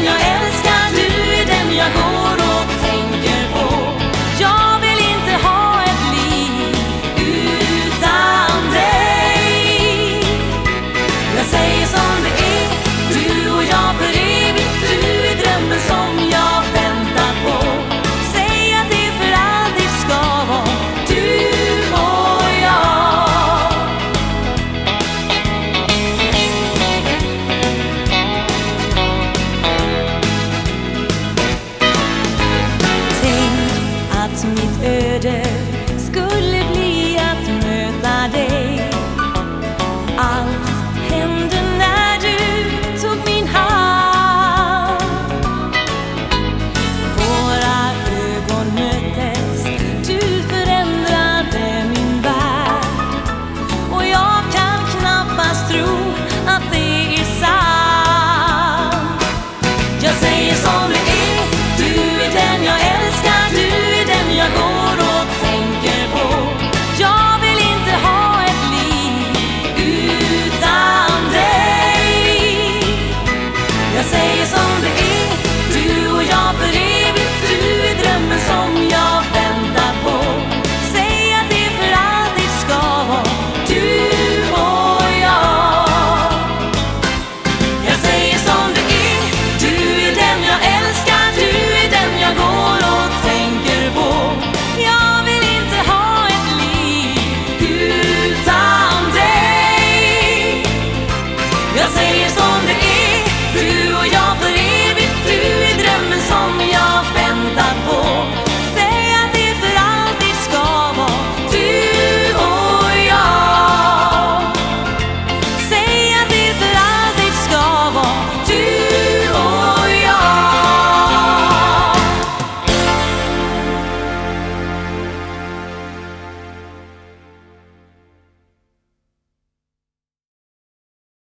den jag älskar, du är den jag går och tänker på. Jag vill inte ha ett liv utan dig. Jag säger som det är, du och jag för evigt. Du är drömmen som jag väntar på. Säg att det för alltid ska vara du och jag. Tänk att mitt öde skulle bli att möta dig. Allt hände när du tog min hand. Våra ögon möttes, du förändrade min värld. Och jag kan knappast tro att det är sant. Jag säger som det